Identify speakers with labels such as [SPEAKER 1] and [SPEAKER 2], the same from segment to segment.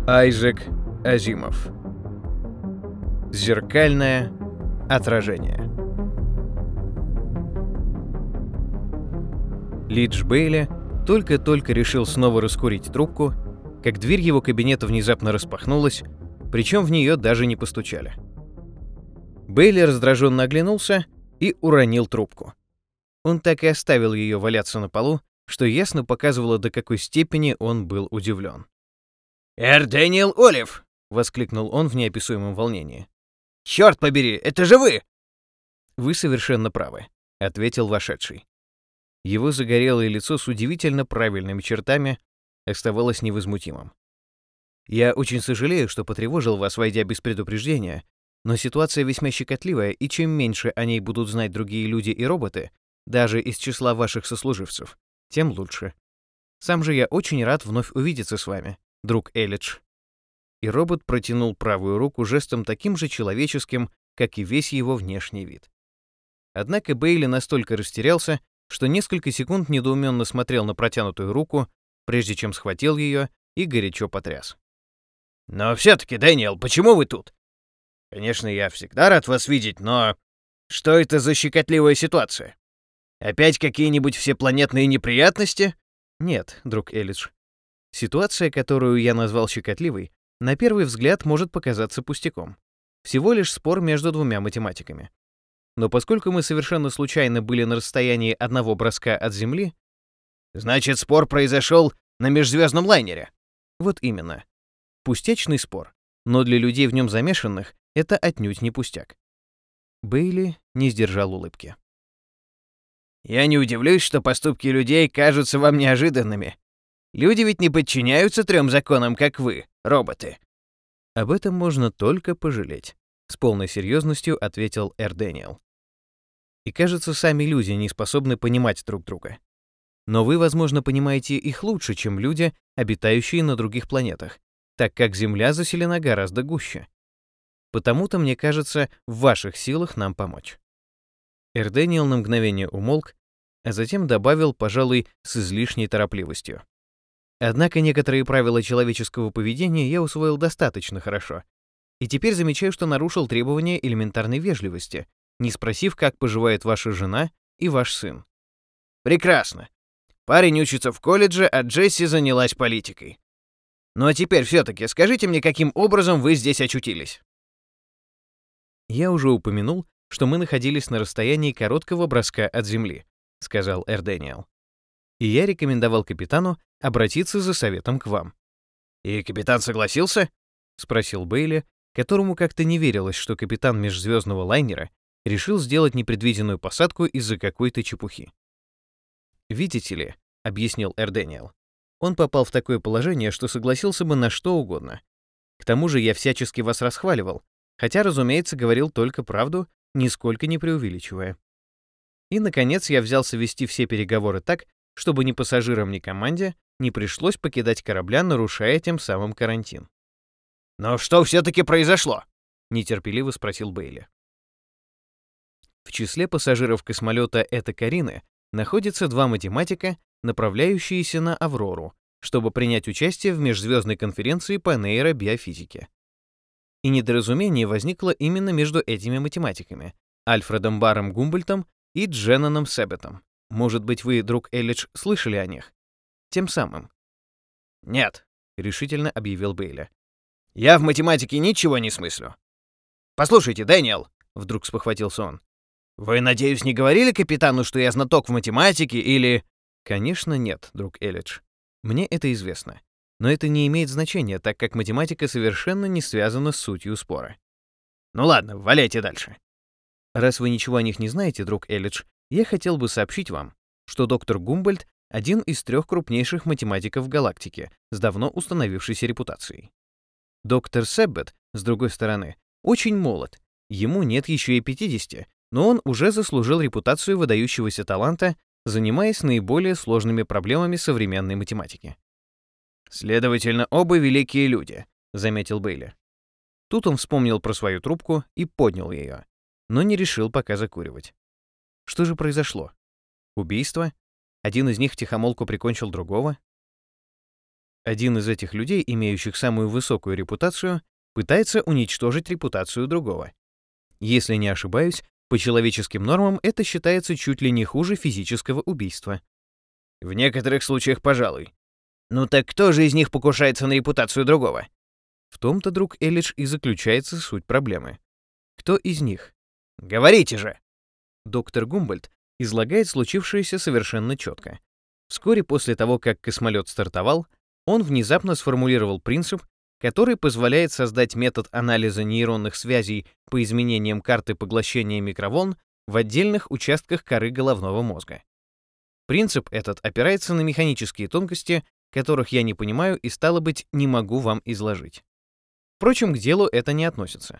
[SPEAKER 1] Айзек Азимов. Зеркальное отражение. Лидж Бейли только-только решил снова раскурить трубку, как дверь его кабинета внезапно распахнулась, причем в нее даже не постучали. Бейли раздраженно оглянулся и уронил трубку. Он так и оставил ее валяться на полу, что ясно показывало, до какой степени он был удивлен.
[SPEAKER 2] «Дэниел Олив!» — воскликнул он в неописуемом волнении. «Черт побери, это же вы!»
[SPEAKER 1] «Вы совершенно правы», — ответил вошедший. Его загорелое лицо с удивительно правильными чертами оставалось невозмутимым. «Я очень сожалею, что потревожил вас, войдя без предупреждения, но ситуация весьма щекотливая, и чем меньше о ней будут знать другие люди и роботы, даже из числа ваших сослуживцев, тем лучше. Сам же я очень рад вновь увидеться с вами, друг Элидж». И робот протянул правую руку жестом таким же человеческим, как и весь его внешний вид. Однако Бейли настолько растерялся, что несколько секунд недоуменно смотрел на протянутую руку, прежде чем схватил ее и горячо потряс.
[SPEAKER 2] «Но все-таки, Дэниел, почему вы тут? Конечно, я всегда рад вас видеть, но что это за щекотливая ситуация? Опять какие-нибудь всепланетные неприятности?»
[SPEAKER 1] «Нет, друг Элидж. Ситуация, которую я назвал щекотливой, на первый взгляд может показаться пустяком. Всего лишь спор между двумя математиками. Но поскольку мы совершенно случайно были на расстоянии одного броска от Земли...»
[SPEAKER 2] «Значит, спор произошел на межзвездном лайнере?»
[SPEAKER 1] «Вот именно. Пустячный спор, но для людей в нем замешанных это отнюдь не пустяк». Бейли не сдержал улыбки.
[SPEAKER 2] «Я не удивлюсь, что поступки людей кажутся вам неожиданными. Люди ведь не подчиняются 3 законам, как вы, роботы».
[SPEAKER 1] «Об этом можно только пожалеть», — с полной серьезностью ответил Дэниел. «И кажется, сами люди не способны понимать друг друга. Но вы, возможно, понимаете их лучше, чем люди, обитающие на других планетах, так как Земля заселена гораздо гуще. Потому-то, мне кажется, в ваших силах нам помочь». Дэниел на мгновение умолк, а затем добавил, пожалуй, с излишней торопливостью. «Однако некоторые правила человеческого поведения я усвоил достаточно хорошо, и теперь замечаю, что нарушил требования элементарной вежливости, не спросив, как поживает ваша жена и ваш сын».
[SPEAKER 2] «Прекрасно. Парень учится в колледже, а Джесси занялась политикой. Ну а теперь все-таки скажите мне, каким образом вы здесь очутились?»
[SPEAKER 1] «Я уже упомянул, что мы находились на расстоянии короткого броска от Земли», — сказал Дэниел. «И я рекомендовал капитану обратиться за советом к вам».
[SPEAKER 2] «И капитан согласился?»
[SPEAKER 1] — спросил Бейли, которому как-то не верилось, что капитан межзвездного лайнера решил сделать непредвиденную посадку из-за какой-то чепухи. «Видите ли», — объяснил Дэниел, «он попал в такое положение, что согласился бы на что угодно. К тому же я всячески вас расхваливал, хотя, разумеется, говорил только правду, нисколько не преувеличивая. И, наконец, я взялся вести все переговоры так, чтобы ни пассажирам, ни команде не пришлось покидать корабля, нарушая тем самым карантин».
[SPEAKER 2] «Но что все-таки произошло?»
[SPEAKER 1] — нетерпеливо спросил Бейли. В числе пассажиров космолета «Эта Карина» находятся 2 математика, направляющиеся на Аврору, чтобы принять участие в межзвездной конференции по нейробиофизике. И недоразумение возникло именно между этими математиками — Альфредом Баром Гумбольдтом и Дженноном Себетом. Может быть, вы, друг Элидж, слышали о них? Тем самым.
[SPEAKER 2] «Нет»,
[SPEAKER 1] — решительно объявил Бейли.
[SPEAKER 2] «Я в математике ничего не смыслю. Послушайте, Дэниел», — вдруг спохватился он, «вы, надеюсь, не говорили капитану, что я знаток в математике или...»
[SPEAKER 1] «Конечно нет, друг Элидж. Мне это известно. Но это не имеет значения, так как математика совершенно не связана с сутью спора».
[SPEAKER 2] «Ну ладно, валяйте дальше».
[SPEAKER 1] «Раз вы ничего о них не знаете, друг Элидж, я хотел бы сообщить вам, что доктор Гумбольдт — один из 3 крупнейших математиков в галактике с давно установившейся репутацией. Доктор Себет, с другой стороны, очень молод, ему нет еще и 50, но он уже заслужил репутацию выдающегося таланта, занимаясь наиболее сложными проблемами современной математики».
[SPEAKER 2] «Следовательно, оба великие люди», — заметил Бейли.
[SPEAKER 1] Тут он вспомнил про свою трубку и поднял ее, но не решил пока закуривать. Что же произошло? Убийство? Один из них втихомолку прикончил другого? Один из этих людей, имеющих самую высокую репутацию, пытается уничтожить репутацию другого. Если не ошибаюсь, по человеческим нормам это считается чуть ли не хуже физического убийства.
[SPEAKER 2] В некоторых случаях, пожалуй. Ну так кто же из них покушается на репутацию другого?
[SPEAKER 1] В том-то, друг Эллидж, и заключается суть проблемы. Кто из них?
[SPEAKER 2] Говорите же!
[SPEAKER 1] Доктор Гумбольдт излагает случившееся совершенно четко. Вскоре после того, как космолет стартовал, он внезапно сформулировал принцип, который позволяет создать метод анализа нейронных связей по изменениям карты поглощения микроволн в отдельных участках коры головного мозга. Принцип этот опирается на механические тонкости, которых я не понимаю и, стало быть, не могу вам изложить. Впрочем, к делу это не относится.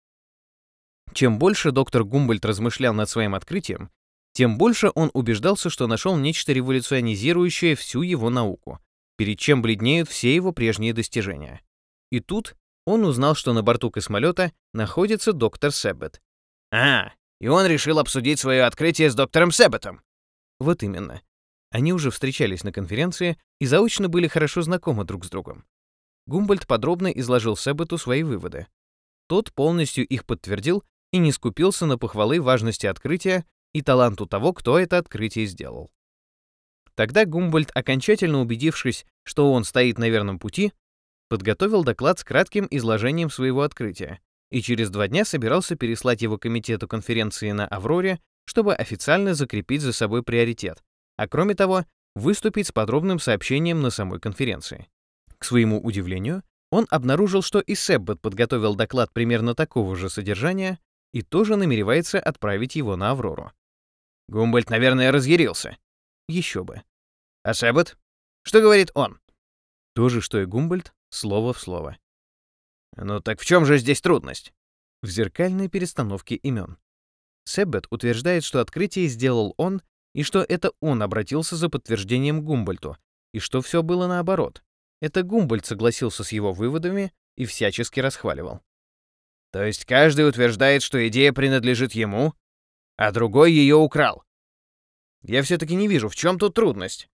[SPEAKER 1] Чем больше доктор Гумбольдт размышлял над своим открытием, тем больше он убеждался, что нашел нечто революционизирующее всю его науку, перед чем бледнеют все его прежние достижения. И тут он узнал, что на борту космолета находится доктор Сэббет.
[SPEAKER 2] И он решил обсудить свое открытие с доктором Сэббетом.
[SPEAKER 1] Вот именно. Они уже встречались на конференции и заочно были хорошо знакомы друг с другом. Гумбольдт подробно изложил Сэббету свои выводы. Тот полностью их подтвердил и не скупился на похвалы важности открытия и таланту того, кто это открытие сделал. Тогда Гумбольдт, окончательно убедившись, что он стоит на верном пути, подготовил доклад с кратким изложением своего открытия и через 2 дня собирался переслать его комитету конференции на Авроре, чтобы официально закрепить за собой приоритет, а кроме того, выступить с подробным сообщением на самой конференции. К своему удивлению, он обнаружил, что и Сэббет подготовил доклад примерно такого же содержания и тоже намеревается отправить его на Аврору.
[SPEAKER 2] Гумбольдт, наверное, разъярился.
[SPEAKER 1] Еще бы.
[SPEAKER 2] А Сэббет? Что говорит он?
[SPEAKER 1] То же, что и Гумбольдт, слово в слово.
[SPEAKER 2] Ну так в чем же здесь трудность?
[SPEAKER 1] В зеркальной перестановке имен. Сэббет утверждает, что открытие сделал он, и что это он обратился за подтверждением к Гумбольдту, и что все было наоборот. Это Гумбольдт согласился с его выводами и всячески расхваливал.
[SPEAKER 2] То есть каждый утверждает, что идея принадлежит ему, а другой ее украл. Я все-таки не вижу, в чем тут трудность.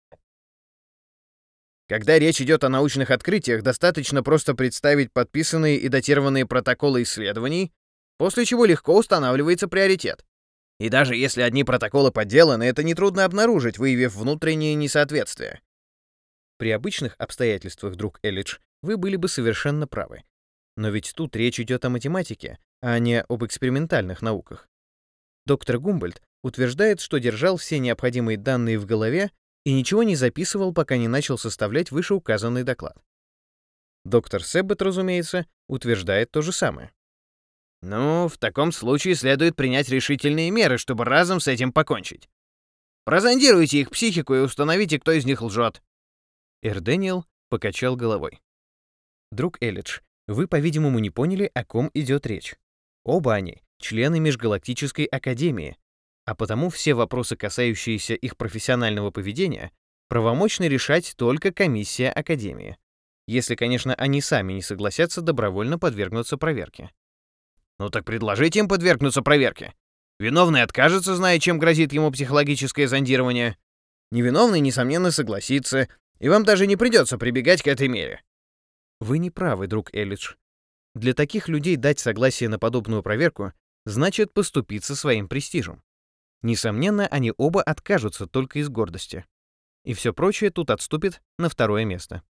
[SPEAKER 2] Когда речь идет о научных открытиях, достаточно просто представить подписанные и датированные протоколы исследований, после чего легко устанавливается приоритет. И даже если одни протоколы подделаны, это нетрудно обнаружить, выявив внутренние несоответствия.
[SPEAKER 1] При обычных обстоятельствах, друг Эллидж, вы были бы совершенно правы. Но ведь тут речь идет о математике, а не об экспериментальных науках. Доктор Гумбольдт утверждает, что держал все необходимые данные в голове и ничего не записывал, пока не начал составлять вышеуказанный доклад. Доктор Сэббет, разумеется, утверждает то же самое.
[SPEAKER 2] Ну, в таком случае следует принять решительные меры, чтобы разом с этим покончить. Прозондируйте их психику и установите, кто из них лжет.
[SPEAKER 1] Дэниел покачал головой. Друг Эллидж, вы, по-видимому, не поняли, о ком идет речь. Оба они — члены Межгалактической Академии, а потому все вопросы, касающиеся их профессионального поведения, правомочна решать только комиссия Академии, если, конечно, они сами не согласятся добровольно подвергнуться проверке.
[SPEAKER 2] Ну так предложите им подвергнуться проверке. Виновный откажется, зная, чем грозит ему психологическое зондирование. Невиновный, несомненно, согласится, и вам даже не придется прибегать к этой мере.
[SPEAKER 1] Вы не правы, друг Эллидж. Для таких людей дать согласие на подобную проверку значит поступиться своим престижем. Несомненно, они оба откажутся только из гордости. И все прочее тут отступит на второе место.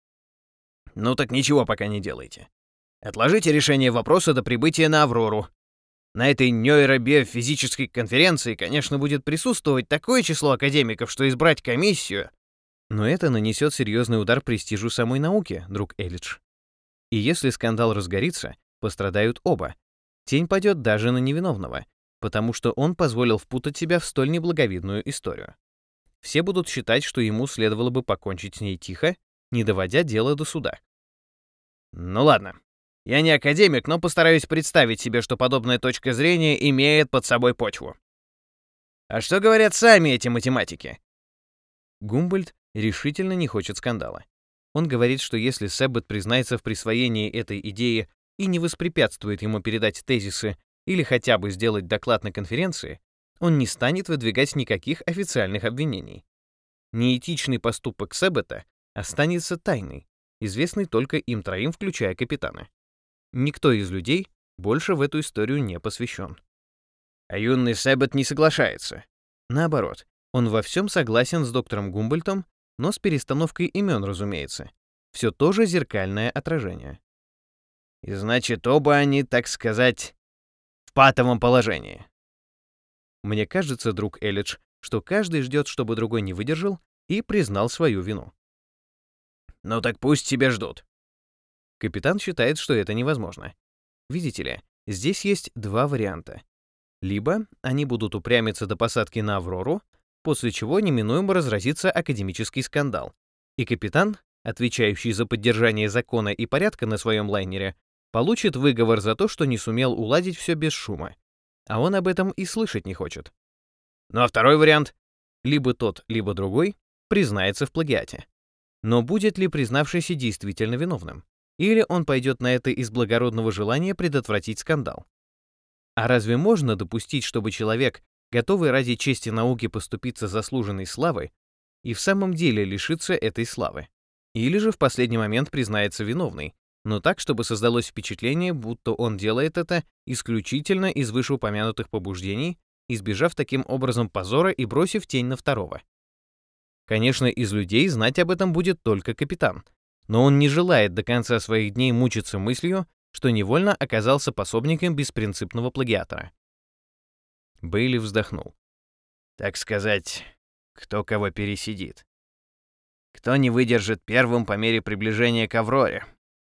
[SPEAKER 2] Ну так ничего пока не делайте. Отложите решение вопроса до прибытия на Аврору. На этой нейробиофизической конференции, конечно, будет присутствовать такое число академиков, что избрать комиссию...
[SPEAKER 1] Но это нанесет серьезный удар престижу самой науки, друг Эллидж. И если скандал разгорится, пострадают оба. Тень падет даже на невиновного, потому что он позволил впутать себя в столь неблаговидную историю. Все будут считать, что ему следовало бы покончить с ней тихо, не доводя дело до суда.
[SPEAKER 2] Ну ладно. Я не академик, но постараюсь представить себе, что подобная точка зрения имеет под собой почву. А что говорят сами эти математики?
[SPEAKER 1] Гумбольдт решительно не хочет скандала. Он говорит, что если Сэббет признается в присвоении этой идеи и не воспрепятствует ему передать тезисы или хотя бы сделать доклад на конференции, он не станет выдвигать никаких официальных обвинений. Неэтичный поступок Сэббета останется тайной, известный только им троим, включая капитана. Никто из людей больше в эту историю не посвящен.
[SPEAKER 2] А юный Сэббет не соглашается.
[SPEAKER 1] Наоборот, он во всем согласен с доктором Гумбольтом, но с перестановкой имен, разумеется. Все тоже зеркальное отражение.
[SPEAKER 2] И значит, оба они, так сказать, в патовом положении.
[SPEAKER 1] Мне кажется, друг Эллидж, что каждый ждет, чтобы другой не выдержал и признал свою вину.
[SPEAKER 2] Ну так пусть себе ждут.
[SPEAKER 1] Капитан считает, что это невозможно. Видите ли, здесь есть два варианта. Либо они будут упрямиться до посадки на «Аврору», после чего неминуемо разразится академический скандал, и капитан, отвечающий за поддержание закона и порядка на своем лайнере, получит выговор за то, что не сумел уладить все без шума. А он об этом и слышать не хочет.
[SPEAKER 2] Ну а второй вариант?
[SPEAKER 1] Либо тот, либо другой признается в плагиате. Но будет ли признавшийся действительно виновным? Или он пойдет на это из благородного желания предотвратить скандал? А разве можно допустить, чтобы человек, готовый ради чести науки поступиться заслуженной славой, и в самом деле лишиться этой славы? Или же в последний момент признается виновный, но так, чтобы создалось впечатление, будто он делает это исключительно из вышеупомянутых побуждений, избежав таким образом позора и бросив тень на второго. Конечно, из людей знать об этом будет только капитан, но он не желает до конца своих дней мучиться мыслью, что невольно оказался пособником беспринципного плагиатора. Бейли вздохнул.
[SPEAKER 2] Так сказать, кто кого пересидит. Кто не выдержит первым по мере приближения к Авроре.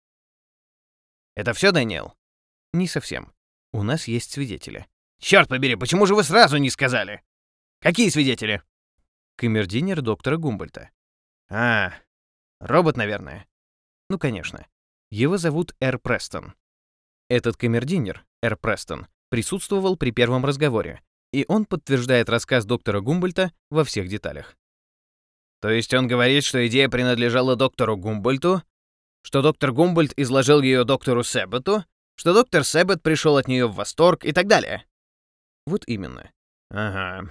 [SPEAKER 2] Это все, Дэниел?
[SPEAKER 1] Не совсем. У нас есть свидетели.
[SPEAKER 2] Черт побери, почему же вы сразу не сказали? Какие свидетели?
[SPEAKER 1] Камердинер доктора Гумбольта.
[SPEAKER 2] А, робот, наверное.
[SPEAKER 1] Ну, конечно. Его зовут Эр Престон. Этот камердинер, Эр Престон, присутствовал при первом разговоре, и он подтверждает рассказ доктора Гумбольта во всех деталях.
[SPEAKER 2] То есть он говорит, что идея принадлежала доктору Гумбольту, что доктор Гумбольт изложил ее доктору Сэббету, что доктор Сэббет пришел от нее в восторг и так далее.
[SPEAKER 1] Вот именно.
[SPEAKER 2] Ага.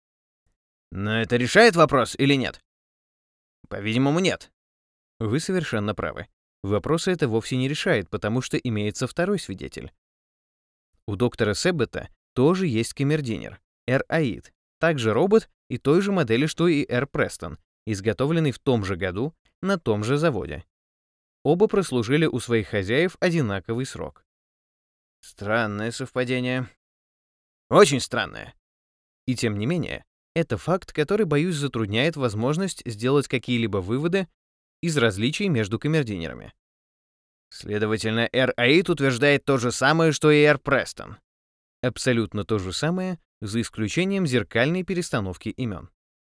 [SPEAKER 2] Но это решает вопрос или нет? По-видимому, нет.
[SPEAKER 1] Вы совершенно правы. Вопросы это вовсе не решает, потому что имеется второй свидетель. У доктора Сэббета тоже есть камердинер, Эр Аид, также робот и той же модели, что и Эр Престон, изготовленный в том же году на том же заводе. Оба прослужили у своих хозяев одинаковый срок.
[SPEAKER 2] Странное совпадение. Очень странное.
[SPEAKER 1] И тем не менее, это факт, который, боюсь, затрудняет возможность сделать какие-либо выводы из различий между камердинерами.
[SPEAKER 2] Следовательно, Эр Аид утверждает то же самое, что и Эр Престон.
[SPEAKER 1] Абсолютно то же самое, за исключением зеркальной перестановки имен.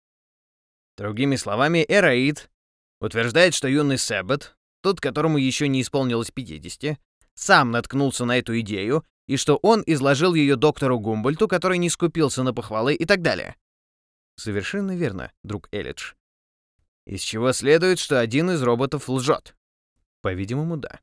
[SPEAKER 2] Другими словами, Эр Аид утверждает, что юный Сэббет, тот, которому еще не исполнилось 50, сам наткнулся на эту идею, и что он изложил ее доктору Гумбольту, который не скупился на похвалы и так далее.
[SPEAKER 1] Совершенно верно, друг Эллидж.
[SPEAKER 2] Из чего следует, что один из роботов лжет.
[SPEAKER 1] По-видимому, да.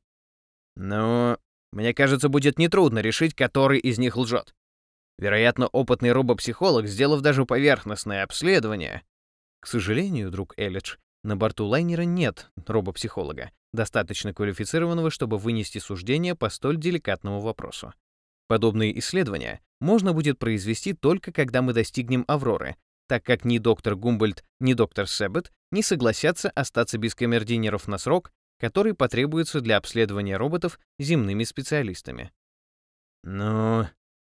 [SPEAKER 2] Но мне кажется, будет нетрудно решить, который из них лжет. Вероятно, опытный робопсихолог, сделав даже поверхностное обследование...
[SPEAKER 1] К сожалению, друг Эллидж, на борту лайнера нет робопсихолога, достаточно квалифицированного, чтобы вынести суждение по столь деликатному вопросу. Подобные исследования можно будет произвести только когда мы достигнем Авроры, так как ни доктор Гумбольт, ни доктор Сэббет не согласятся остаться без камердинеров на срок, который потребуется для обследования роботов земными специалистами.
[SPEAKER 2] Ну,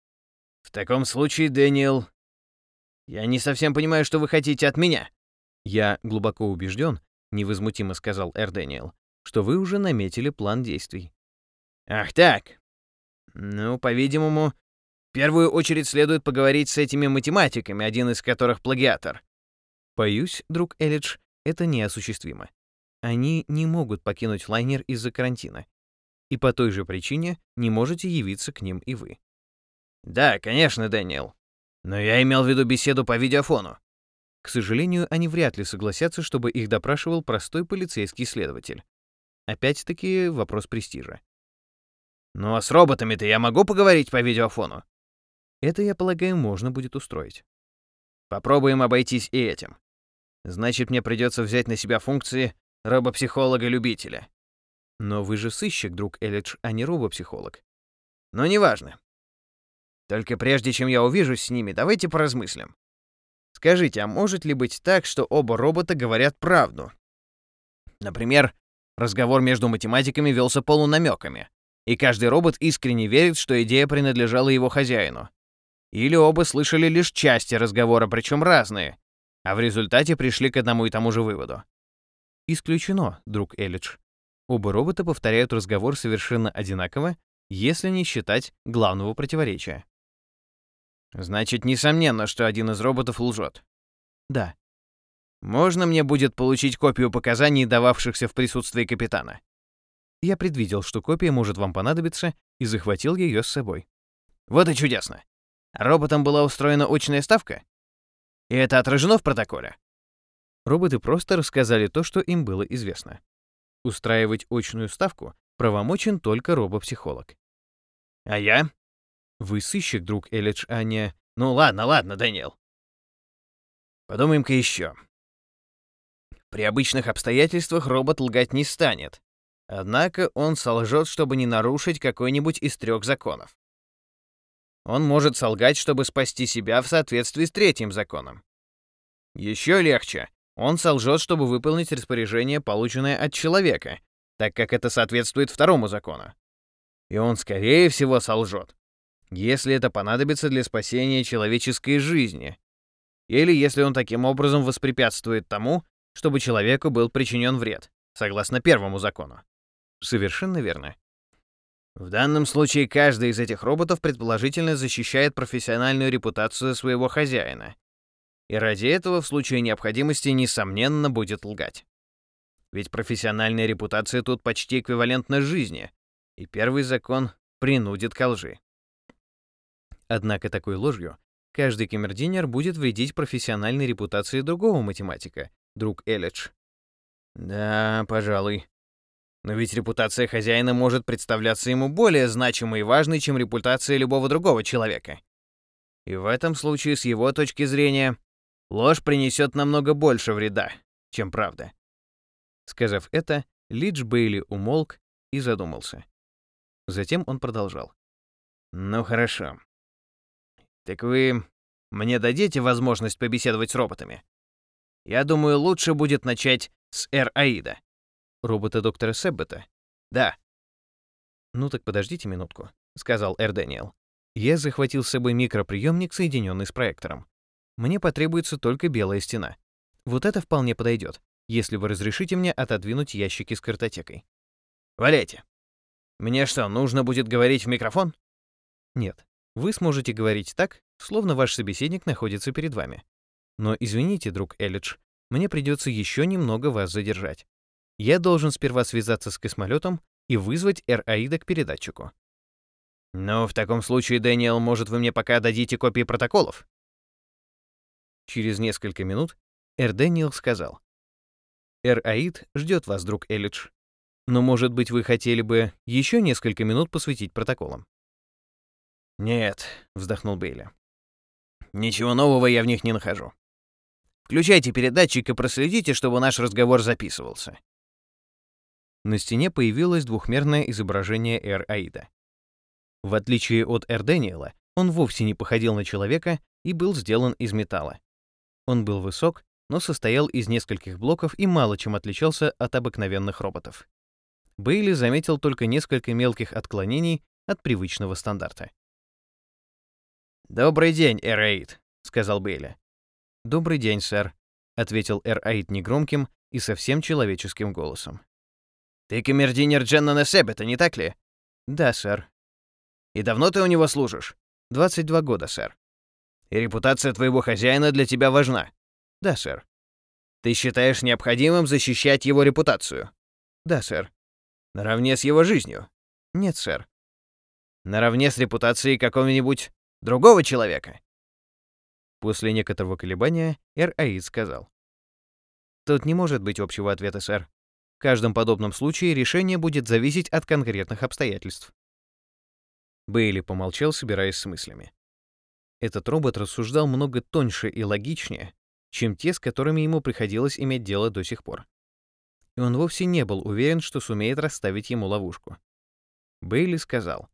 [SPEAKER 2] в таком случае, Дэниел, я не совсем понимаю, что вы хотите от меня.
[SPEAKER 1] Я глубоко убежден, невозмутимо сказал Эр Дэниел, что вы уже наметили план действий.
[SPEAKER 2] Ах так. Ну, по-видимому, в первую очередь следует поговорить с этими математиками, один из которых плагиатор.
[SPEAKER 1] Боюсь, друг Эллидж, это неосуществимо. Они не могут покинуть лайнер из-за карантина. И по той же причине не можете явиться к ним и вы.
[SPEAKER 2] Да, конечно, Дэниел. Но я имел в виду беседу по видеофону.
[SPEAKER 1] К сожалению, они вряд ли согласятся, чтобы их допрашивал простой полицейский следователь. Опять-таки вопрос престижа.
[SPEAKER 2] Ну а с роботами-то я могу поговорить по видеофону?
[SPEAKER 1] Это, я полагаю, можно будет устроить.
[SPEAKER 2] Попробуем обойтись и этим. Значит, мне придется взять на себя функции робопсихолога-любителя.
[SPEAKER 1] Но вы же сыщик, друг Эллидж, а не робопсихолог.
[SPEAKER 2] Но неважно. Только прежде чем я увижусь с ними, давайте поразмыслим. Скажите, а может ли быть так, что оба робота говорят правду? Например, разговор между математиками велся полунамеками, и каждый робот искренне верит, что идея принадлежала его хозяину. Или оба слышали лишь части разговора, причем разные, а в результате пришли к одному и тому же выводу.
[SPEAKER 1] Исключено, друг Эллидж. Оба робота повторяют разговор совершенно одинаково, если не считать главного противоречия.
[SPEAKER 2] Значит, несомненно, что один из роботов лжет.
[SPEAKER 1] Да.
[SPEAKER 2] Можно мне будет получить копию показаний, дававшихся в присутствии капитана?
[SPEAKER 1] Я предвидел, что копия может вам понадобиться, и захватил ее с собой.
[SPEAKER 2] Вот и чудесно. Роботам была устроена очная ставка? И это отражено в протоколе?
[SPEAKER 1] Роботы просто рассказали то, что им было известно. Устраивать очную ставку правомочен только робопсихолог.
[SPEAKER 2] А я?
[SPEAKER 1] Вы сыщик, друг Эллидж, а не...
[SPEAKER 2] Ну ладно, Дэниел. Подумаем-ка еще. При обычных обстоятельствах робот лгать не станет. Однако он солжет, чтобы не нарушить какой-нибудь из 3 законов. Он может солгать, чтобы спасти себя в соответствии с 3-м законом. Еще легче. Он солжет, чтобы выполнить распоряжение, полученное от человека, так как это соответствует 2-му закону. И он, скорее всего, солжет, если это понадобится для спасения человеческой жизни, или если он таким образом воспрепятствует тому, чтобы человеку был причинен вред, согласно 1-му закону.
[SPEAKER 1] Совершенно верно.
[SPEAKER 2] В данном случае каждый из этих роботов предположительно защищает профессиональную репутацию своего хозяина. И ради этого в случае необходимости, несомненно, будет лгать. Ведь профессиональная репутация тут почти эквивалентна жизни, и 1-й закон принудит ко лжи.
[SPEAKER 1] Однако такой ложью каждый камердинер будет вредить профессиональной репутации другого математика, друг Эллидж.
[SPEAKER 2] Да, пожалуй. Но ведь репутация хозяина может представляться ему более значимой и важной, чем репутация любого другого человека. И в этом случае, с его точки зрения, ложь принесет намного больше вреда, чем правда.
[SPEAKER 1] Сказав это, Лидж Бейли умолк и задумался. Затем он продолжал.
[SPEAKER 2] Ну хорошо. Так вы мне дадите возможность побеседовать с роботами? Я думаю, лучше будет начать с Эр-Аида.
[SPEAKER 1] Робота доктора Себбета?
[SPEAKER 2] Да.
[SPEAKER 1] Ну так подождите минутку, сказал Эр Дэниел. Я захватил с собой микроприемник, соединенный с проектором. Мне потребуется только белая стена. Вот это вполне подойдет, если вы разрешите мне отодвинуть ящики с картотекой.
[SPEAKER 2] Валяйте. Мне что, нужно будет говорить в микрофон?
[SPEAKER 1] Нет. Вы сможете говорить так, словно ваш собеседник находится перед вами. Но извините, друг Эллидж, мне придется еще немного вас задержать. Я должен сперва связаться с космолетом и вызвать Эр-Аида к передатчику.
[SPEAKER 2] Ну, в таком случае, Дэниел, может, вы мне пока дадите копии протоколов?
[SPEAKER 1] Через несколько минут Эр-Дэниел сказал. Эр-Аид ждет вас, друг Эллидж. Но, может быть, вы хотели бы еще несколько минут посвятить протоколам?
[SPEAKER 2] «Нет», — вздохнул Бейли. «Ничего нового я в них не нахожу. Включайте передатчик и проследите, чтобы наш разговор записывался».
[SPEAKER 1] На стене появилось двухмерное изображение Эр-Аида. В отличие от Эр-Дэниела, он вовсе не походил на человека и был сделан из металла. Он был высок, но состоял из нескольких блоков и мало чем отличался от обыкновенных роботов. Бейли заметил только несколько мелких отклонений от привычного стандарта.
[SPEAKER 2] «Добрый день, Эр-Аид», — сказал Бейли.
[SPEAKER 1] «Добрый день, сэр», — ответил Эр-Аид негромким и совсем человеческим голосом.
[SPEAKER 2] «Ты камердинер Дженнона Себбета, не так ли?»
[SPEAKER 1] «Да, сэр».
[SPEAKER 2] «И давно ты у него служишь?»
[SPEAKER 1] 22 года, сэр».
[SPEAKER 2] «И репутация твоего хозяина для тебя важна?»
[SPEAKER 1] «Да, сэр».
[SPEAKER 2] «Ты считаешь необходимым защищать его репутацию?»
[SPEAKER 1] «Да, сэр».
[SPEAKER 2] «Наравне с его жизнью?»
[SPEAKER 1] «Нет, сэр».
[SPEAKER 2] «Наравне с репутацией какого-нибудь другого человека?»
[SPEAKER 1] После некоторого колебания Эр-Аид сказал. «Тут не может быть общего ответа, сэр. В каждом подобном случае решение будет зависеть от конкретных обстоятельств». Бейли помолчал, собираясь с мыслями. Этот робот рассуждал много тоньше и логичнее, чем те, с которыми ему приходилось иметь дело до сих пор. и он вовсе не был уверен, что сумеет расставить ему ловушку. Бейли сказал: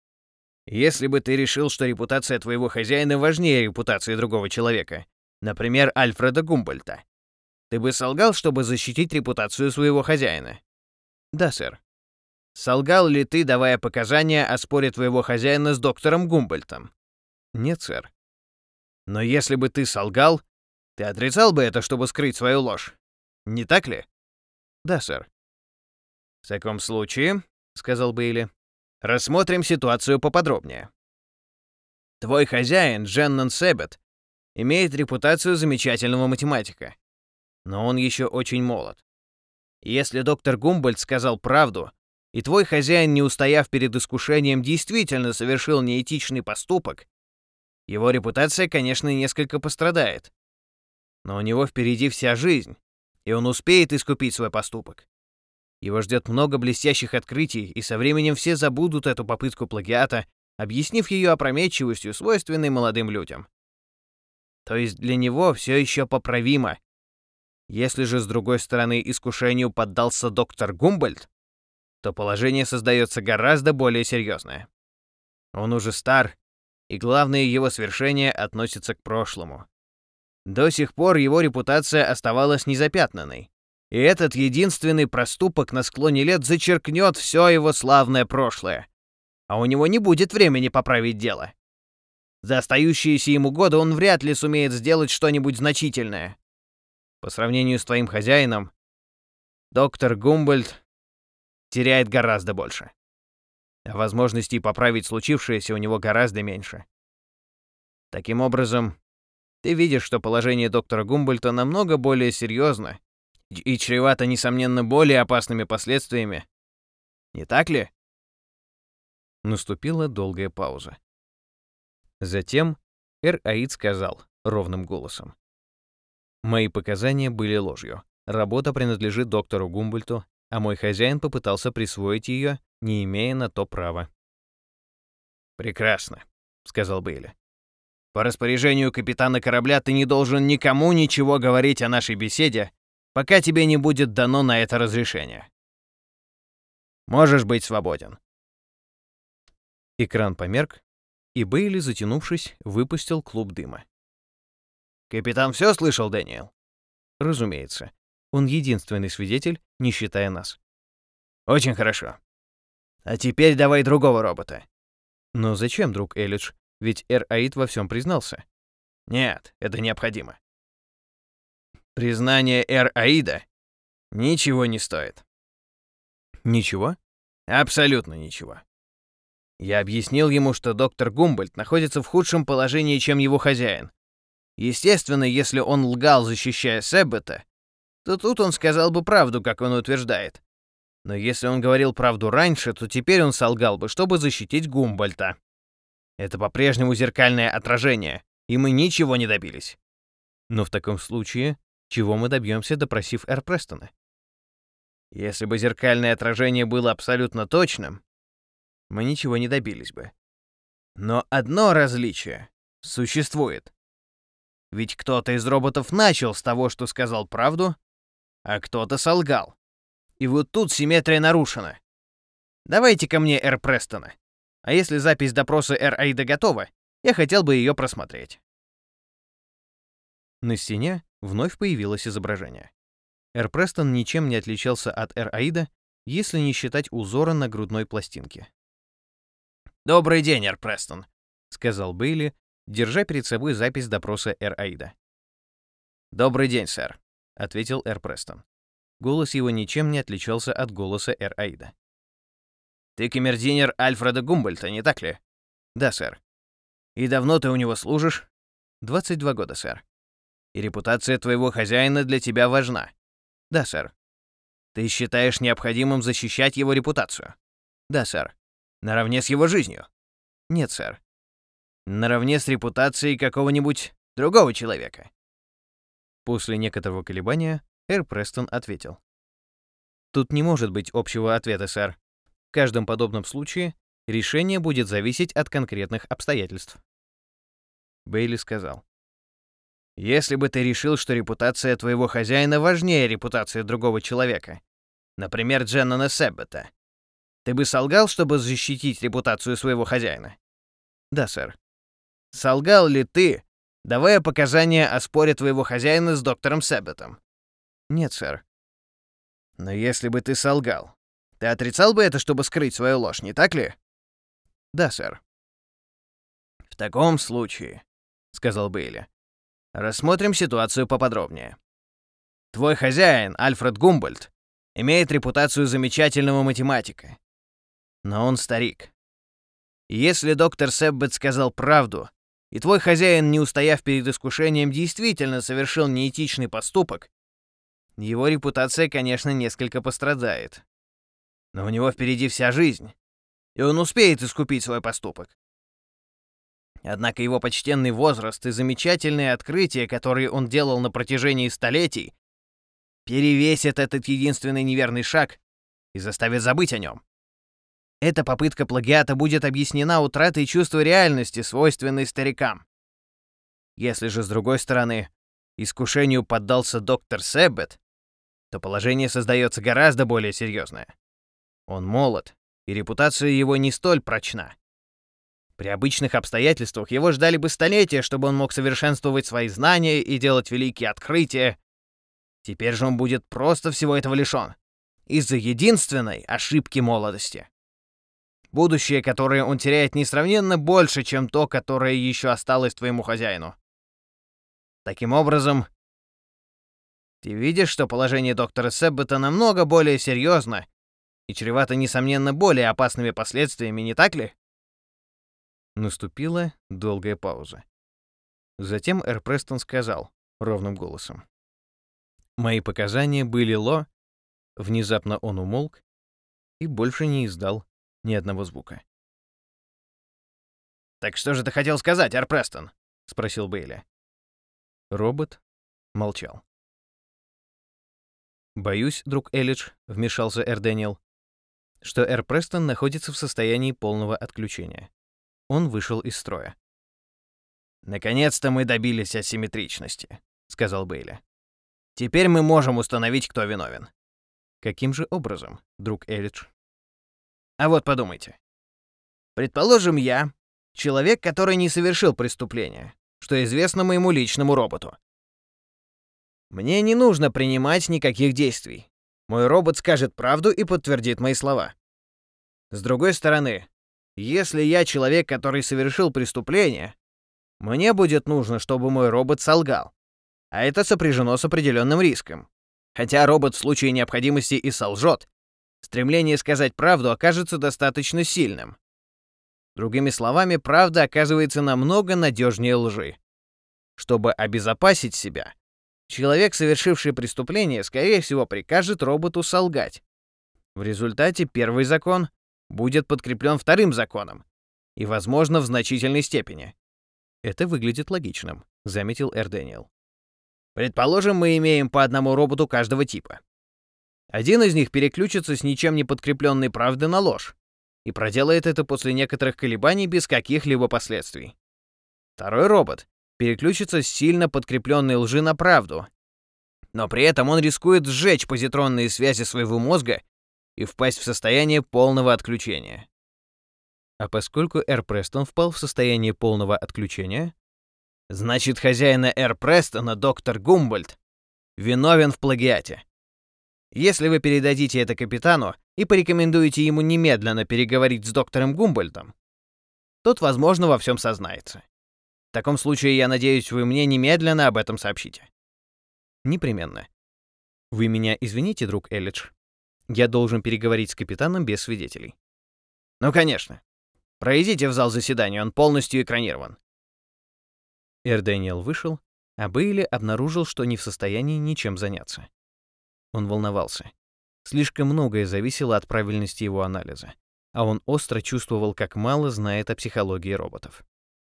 [SPEAKER 2] «Если бы ты решил, что репутация твоего хозяина важнее репутации другого человека, например, Альфреда Гумбольдта, ты бы солгал, чтобы защитить репутацию своего хозяина?»
[SPEAKER 1] «Да, сэр».
[SPEAKER 2] «Солгал ли ты, давая показания о споре твоего хозяина с доктором Гумбольдтом?»
[SPEAKER 1] «Нет, сэр».
[SPEAKER 2] «Но если бы ты солгал, ты отрицал бы это, чтобы скрыть свою ложь. Не так ли?»
[SPEAKER 1] «Да, сэр».
[SPEAKER 2] «В таком случае, — сказал Бейли, — рассмотрим ситуацию поподробнее. Твой хозяин, Дженнон Себет, имеет репутацию замечательного математика, но он еще очень молод. Если доктор Гумбольдт сказал правду, и твой хозяин, не устояв перед искушением, действительно совершил неэтичный поступок, его репутация, конечно, несколько пострадает. Но у него впереди вся жизнь, и он успеет искупить свой поступок. Его ждет много блестящих открытий, и со временем все забудут эту попытку плагиата, объяснив ее опрометчивостью, свойственной молодым людям. То есть для него все еще поправимо. Если же, с другой стороны, искушению поддался доктор Гумбольдт, то положение создается гораздо более серьезное. Он уже стар, и главные его свершения относятся к прошлому. До сих пор его репутация оставалась незапятнанной, и этот единственный проступок на склоне лет зачеркнет все его славное прошлое, а у него не будет времени поправить дело. За остающиеся ему годы он вряд ли сумеет сделать что-нибудь значительное. По сравнению с твоим хозяином, доктор Гумбольдт теряет гораздо больше, а возможностей поправить случившееся у него гораздо меньше. Таким образом, ты видишь, что положение доктора Гумбольдта намного более серьезно и чревато, несомненно, более опасными последствиями. Не так ли?»
[SPEAKER 1] Наступила долгая пауза. Затем Эр-Аид сказал ровным голосом: «Мои показания были ложью. Работа принадлежит доктору Гумбольдту, а мой хозяин попытался присвоить ее, не имея на то права».
[SPEAKER 2] «Прекрасно», — сказал Бейли. «По распоряжению капитана корабля ты не должен никому ничего говорить о нашей беседе, пока тебе не будет дано на это разрешение. Можешь быть свободен».
[SPEAKER 1] Экран померк, и Бейли, затянувшись, выпустил клуб дыма.
[SPEAKER 2] «Капитан все слышал, Дэниел?»
[SPEAKER 1] «Разумеется. Он единственный свидетель, не считая нас».
[SPEAKER 2] «Очень хорошо. А теперь давай другого робота».
[SPEAKER 1] «Но зачем, друг Элидж? Ведь Эр-Аид во всем признался».
[SPEAKER 2] «Нет, это необходимо. Признание Эр-Аида ничего не стоит».
[SPEAKER 1] «Ничего?»
[SPEAKER 2] «Абсолютно ничего. Я объяснил ему, что доктор Гумбольдт находится в худшем положении, чем его хозяин. Естественно, если он лгал, защищая Себбета, то тут он сказал бы правду, как он утверждает. Но если он говорил правду раньше, то теперь он солгал бы, чтобы защитить Гумбольдта. Это по-прежнему зеркальное отражение, и мы ничего не добились».
[SPEAKER 1] «Но в таком случае, чего мы добьемся, допросив Эр Престона?»
[SPEAKER 2] «Если бы зеркальное отражение было абсолютно точным, мы ничего не добились бы. Но одно различие существует. Ведь кто-то из роботов начал с того, что сказал правду, а кто-то солгал. И вот тут симметрия нарушена. Давайте ко мне Эр Престона. А если запись допроса Эр-Аида готова, я хотел бы ее просмотреть».
[SPEAKER 1] На стене вновь появилось изображение. Эр Престон ничем не отличался от Эр-Аида, если не считать узора на грудной пластинке.
[SPEAKER 2] «Добрый день, Эр Престон»,
[SPEAKER 1] — сказал Бейли, держа перед собой запись допроса Эр-Аида.
[SPEAKER 2] «Добрый день, сэр»,
[SPEAKER 1] — ответил Эр Престон. Голос его ничем не отличался от голоса Эр-Аида.
[SPEAKER 2] «Ты камердинер Альфреда Гумбольдта, не так ли?»
[SPEAKER 1] «Да, сэр».
[SPEAKER 2] «И давно ты у него служишь?»
[SPEAKER 1] 22 года, сэр».
[SPEAKER 2] «И репутация твоего хозяина для тебя важна?»
[SPEAKER 1] «Да, сэр».
[SPEAKER 2] «Ты считаешь необходимым защищать его репутацию?»
[SPEAKER 1] «Да, сэр».
[SPEAKER 2] «Наравне с его жизнью?»
[SPEAKER 1] «Нет, сэр».
[SPEAKER 2] «Наравне с репутацией какого-нибудь другого человека?»
[SPEAKER 1] После некоторого колебания Эр Престон ответил: «Тут не может быть общего ответа, сэр. В каждом подобном случае решение будет зависеть от конкретных обстоятельств». Бейли сказал:
[SPEAKER 2] «Если бы ты решил, что репутация твоего хозяина важнее репутации другого человека, Например, Дженнона Себбета. Ты бы солгал, чтобы защитить репутацию своего хозяина?
[SPEAKER 1] Да, сэр.
[SPEAKER 2] Солгал ли ты, давая показания о споре твоего хозяина с доктором Себбетом?
[SPEAKER 1] Нет, сэр.
[SPEAKER 2] Но если бы ты солгал, ты отрицал бы это, чтобы скрыть свою ложь, не так ли?
[SPEAKER 1] Да, сэр.
[SPEAKER 2] В таком случае, сказал Бейли, рассмотрим ситуацию поподробнее. Твой хозяин, Альфред Гумбольдт, имеет репутацию замечательного математика. Но он старик. И если доктор Себбет сказал правду, и твой хозяин, не устояв перед искушением, действительно совершил неэтичный поступок, его репутация, конечно, несколько пострадает. Но у него впереди вся жизнь, и он успеет искупить свой поступок. Однако его почтенный возраст и замечательные открытия, которые он делал на протяжении столетий, перевесят этот единственный неверный шаг и заставят забыть о нем. Эта попытка плагиата будет объяснена утратой чувства реальности, свойственной старикам. Если же, с другой стороны, искушению поддался доктор Себбет, то положение создается гораздо более серьезное. Он молод, и репутация его не столь прочна. При обычных обстоятельствах его ждали бы столетия, чтобы он мог совершенствовать свои знания и делать великие открытия. Теперь же он будет просто всего этого лишён. Из-за единственной ошибки молодости. Будущее, которое он теряет, несравненно больше, чем то, которое еще осталось твоему хозяину. Таким образом, ты видишь, что положение доктора Себбета намного более серьезно и чревато, несомненно, более опасными последствиями, не так ли?
[SPEAKER 1] Наступила долгая пауза. Затем Эр Престон сказал ровным голосом: «Мои показания были ло». Внезапно он умолк и больше не издал ни одного звука.
[SPEAKER 2] «Так что же ты хотел сказать, Эр Престон?» — спросил Бейли.
[SPEAKER 1] Робот молчал. «Боюсь, друг Эллидж», — вмешался Эр Дэниел, «что Эр Престон находится в состоянии полного отключения. Он вышел из строя».
[SPEAKER 2] «Наконец-то мы добились асимметричности», — сказал Бейли. «Теперь мы можем установить, кто виновен».
[SPEAKER 1] «Каким же образом, друг Эллидж?»
[SPEAKER 2] «А вот подумайте. Предположим, я — человек, который не совершил преступление, что известно моему личному роботу. Мне не нужно принимать никаких действий. Мой робот скажет правду и подтвердит мои слова. С другой стороны, если я человек, который совершил преступление, мне будет нужно, чтобы мой робот солгал. А это сопряжено с определенным риском. Хотя робот в случае необходимости и солжет, стремление сказать правду окажется достаточно сильным. Другими словами, правда оказывается намного надежнее лжи. Чтобы обезопасить себя, человек, совершивший преступление, скорее всего, прикажет роботу солгать. В результате первый закон будет подкреплен вторым законом, и, возможно, в значительной степени.
[SPEAKER 1] «Это выглядит логичным», — заметил Эр Дэниел.
[SPEAKER 2] Предположим, мы имеем по одному роботу каждого типа. Один из них переключится с ничем не подкрепленной правды на ложь и проделает это после некоторых колебаний без каких-либо последствий. Второй робот переключится с сильно подкрепленной лжи на правду, но при этом он рискует сжечь позитронные связи своего мозга и впасть в состояние полного отключения.
[SPEAKER 1] А поскольку Эр Престон впал в состояние полного отключения,
[SPEAKER 2] значит, хозяина Эр Престона, доктор Гумбольдт, виновен в плагиате. Если вы передадите это капитану и порекомендуете ему немедленно переговорить с доктором Гумбольдтом, тот, возможно, во всем сознается. В таком случае, я надеюсь, вы мне немедленно об этом сообщите.
[SPEAKER 1] Непременно. Вы меня извините, друг Эллидж. Я должен переговорить с капитаном без свидетелей.
[SPEAKER 2] Ну, конечно. Пройдите в зал заседания, он полностью экранирован.
[SPEAKER 1] Эр Дэниел вышел, а Бейли обнаружил, что не в состоянии ничем заняться. Он волновался. Слишком многое зависело от правильности его анализа, а он остро чувствовал, как мало знает о психологии роботов.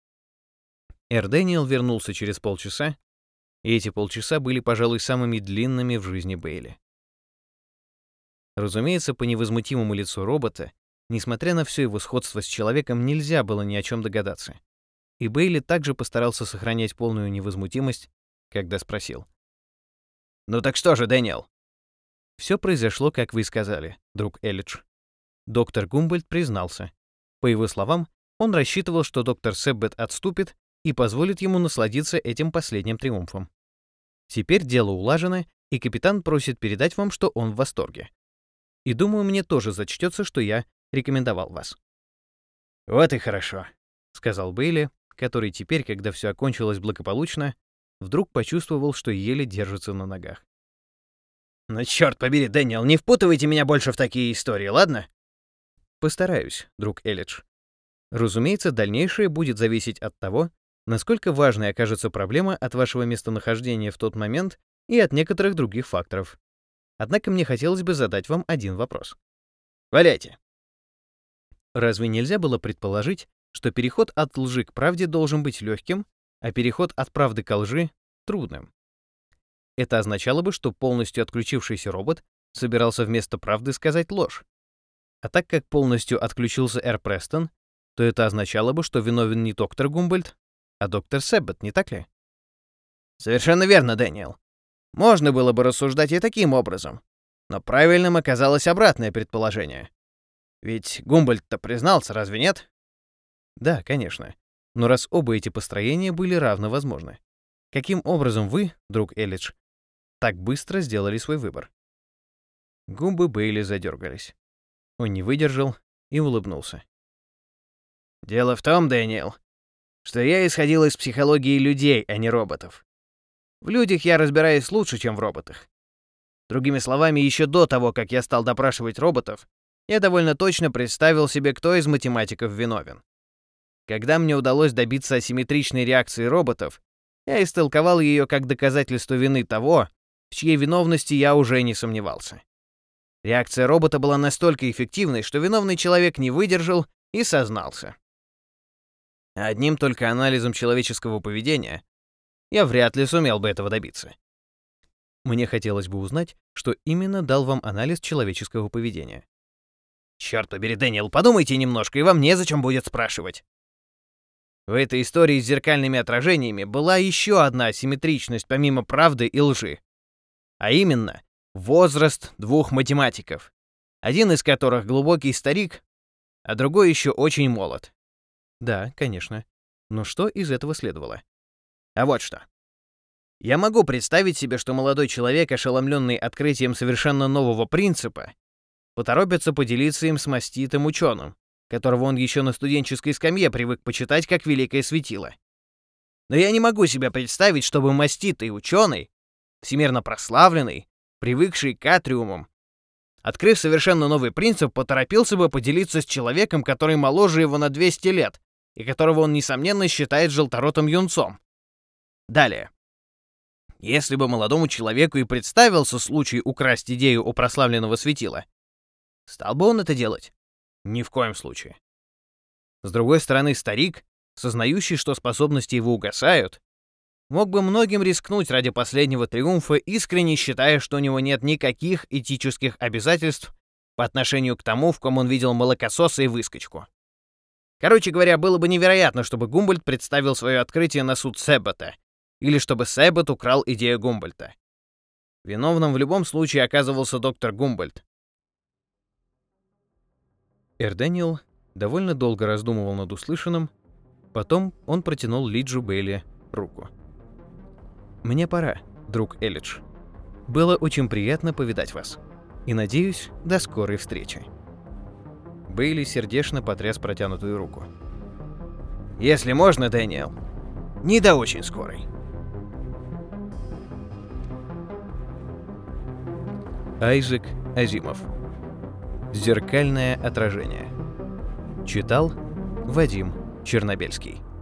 [SPEAKER 1] Эр Дэниел вернулся через полчаса, и эти полчаса были, пожалуй, самыми длинными в жизни Бейли. Разумеется, по невозмутимому лицу робота, несмотря на все его сходство с человеком, нельзя было ни о чем догадаться. И Бейли также постарался сохранять полную невозмутимость, когда спросил:
[SPEAKER 2] «Ну так что же, Дэниел?
[SPEAKER 1] Все произошло, как вы и сказали, друг Эллидж. Доктор Гумбольдт признался. По его словам, он рассчитывал, что доктор Сэббет отступит и позволит ему насладиться этим последним триумфом. Теперь дело улажено, и капитан просит передать вам, что он в восторге. И думаю, мне тоже зачтется, что я рекомендовал вас.
[SPEAKER 2] «Вот и хорошо»,
[SPEAKER 1] — сказал Бейли, который теперь, когда все окончилось благополучно, вдруг почувствовал, что еле держится на ногах.
[SPEAKER 2] «Ну, черт побери, Дэниел, не впутывайте меня больше в такие истории, ладно?»
[SPEAKER 1] Постараюсь, друг Эллидж. Разумеется, дальнейшее будет зависеть от того, насколько важной окажется проблема от вашего местонахождения в тот момент и от некоторых других факторов. Однако мне хотелось бы задать вам один вопрос.
[SPEAKER 2] Валяйте.
[SPEAKER 1] Разве нельзя было предположить, что переход от лжи к правде должен быть легким, а переход от правды к лжи — трудным? Это означало бы, что полностью отключившийся робот собирался вместо правды сказать ложь. А так как полностью отключился Эр Престон, то это означало бы, что виновен не доктор Гумбольдт, а доктор Сэббет, не так ли?
[SPEAKER 2] Совершенно верно, Дэниел. Можно было бы рассуждать и таким образом. Но правильным оказалось обратное предположение. Ведь Гумбольдт-то признался, разве нет?
[SPEAKER 1] Да, конечно. Но раз оба эти построения были равно возможны, каким образом вы, друг Эллидж, так быстро сделали свой выбор? Губы Бейли задергались. Он не выдержал и улыбнулся.
[SPEAKER 2] Дело в том, Дэниел, что я исходил из психологии людей, а не роботов. В людях я разбираюсь лучше, чем в роботах. Другими словами, еще до того, как я стал допрашивать роботов, я довольно точно представил себе, кто из математиков виновен. Когда мне удалось добиться асимметричной реакции роботов, я истолковал ее как доказательство вины того, в чьей виновности я уже не сомневался. Реакция робота была настолько эффективной, что виновный человек не выдержал и сознался. Одним только анализом человеческого поведения я вряд ли сумел бы этого добиться.
[SPEAKER 1] Мне хотелось бы узнать, что именно дал вам анализ человеческого поведения.
[SPEAKER 2] Черт побери, Дэниел, подумайте немножко, и вам незачем будет спрашивать. В этой истории с зеркальными отражениями была еще одна асимметричность помимо правды и лжи. А именно, возраст двух математиков. Один из которых глубокий старик, а другой еще очень молод.
[SPEAKER 1] Да, конечно. Но что из этого следовало?
[SPEAKER 2] А вот что. Я могу представить себе, что молодой человек, ошеломленный открытием совершенно нового принципа, поторопится поделиться им с маститым ученым, которого он еще на студенческой скамье привык почитать как великое светило. Но я не могу себе представить, чтобы маститый ученый, всемирно прославленный, привыкший к атриумам, открыв совершенно новый принцип, поторопился бы поделиться с человеком, который моложе его на 200 лет, и которого он, несомненно, считает желторотым юнцом. Далее. Если бы молодому человеку и представился случай украсть идею у прославленного светила, стал бы он это делать? Ни в коем случае. С другой стороны, старик, сознающий, что способности его угасают, мог бы многим рискнуть ради последнего триумфа, искренне считая, что у него нет никаких этических обязательств по отношению к тому, в ком он видел молокососа и выскочку. Короче говоря, было бы невероятно, чтобы Гумбольдт представил свое открытие на суд Сэббета, или чтобы Сэббет украл идею Гумбольдта. Виновным в любом случае оказывался доктор Гумбольдт.
[SPEAKER 1] Эр Дэниел довольно долго раздумывал над услышанным, потом он протянул Лиджу Бейли руку. «Мне пора, друг Эллидж. Было очень приятно повидать вас. И, надеюсь, до скорой встречи». Бейли сердечно потряс протянутую руку.
[SPEAKER 2] «Если можно, Дэниел, не до очень скорой».
[SPEAKER 1] Айзек Азимов. «Зеркальное отражение». Читал Вадим Чернобельский.